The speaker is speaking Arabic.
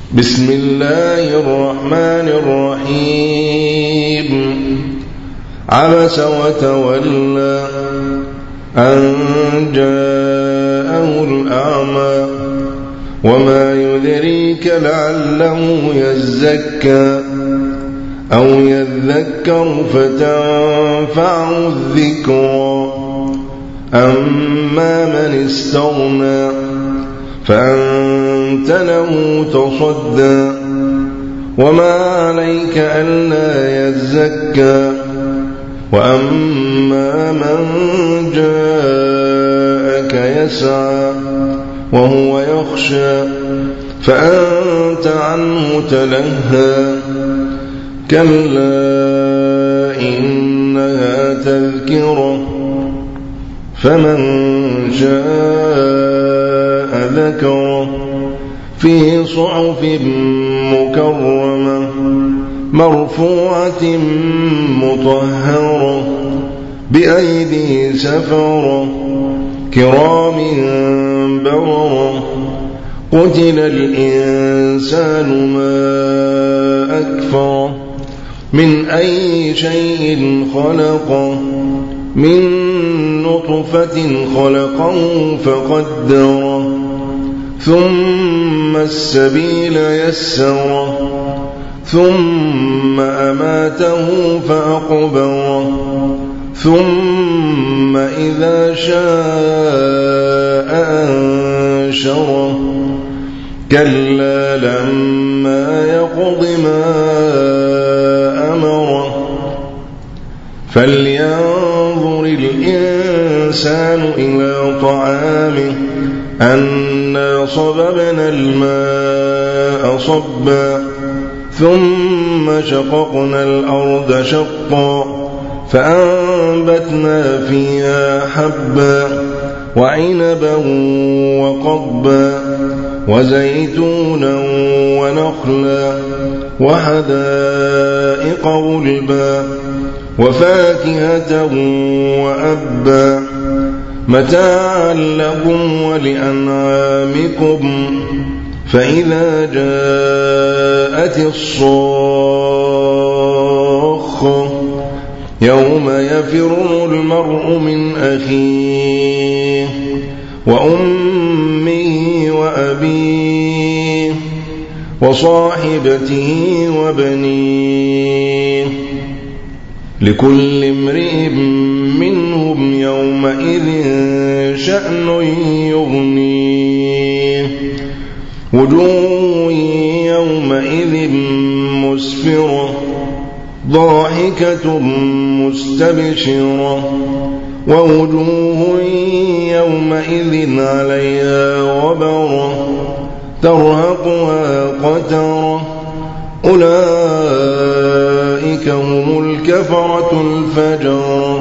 بسم الله الرحمن الرحيم عبس وتولى أن جاءه الأعمى وما يدريك لعله يزكى أو يذكر فتنفعه الذكرى أما من استغنى فأنت له تصدى وما عليك ألا يزكى وأما من جاءك يسعى وهو يخشى فأنت عنه تلهى كلا إنها تذكرة فمن شاء ذكره في صحف مكرمة مرفوعة مطهرة بأيدي سفرة كرام بررة قتل الإنسان ما أكفره من أي شيء خلقه من نطفة خلقه فقدره ثم السبيل يسره ثم أماته فأقبره ثم إذا شاء أنشره كلا لما يقض ما أمره فلينظر الإنسان إلى طعامه أنا صببنا الماء صبا ثم شققنا الأرض شقا فأنبتنا فيها حبا وعنبا وقضبا وزيتونا ونخلا وحدائق غلبا وفاكهة وأبا متاعا لكم ولأنعامكم فإذا جاءت الصاخة يوم يفر المرء من أخيه وأمه وأبيه وصاحبته وبنيه لكل امرئ منهم يومئذ شأن يغنيه وجوه يومئذ مسفرة ضاحكة مستبشرة ووجوه يومئذ عليها غبرة ترهقها قترة أولئك هم الكفرة الفجرة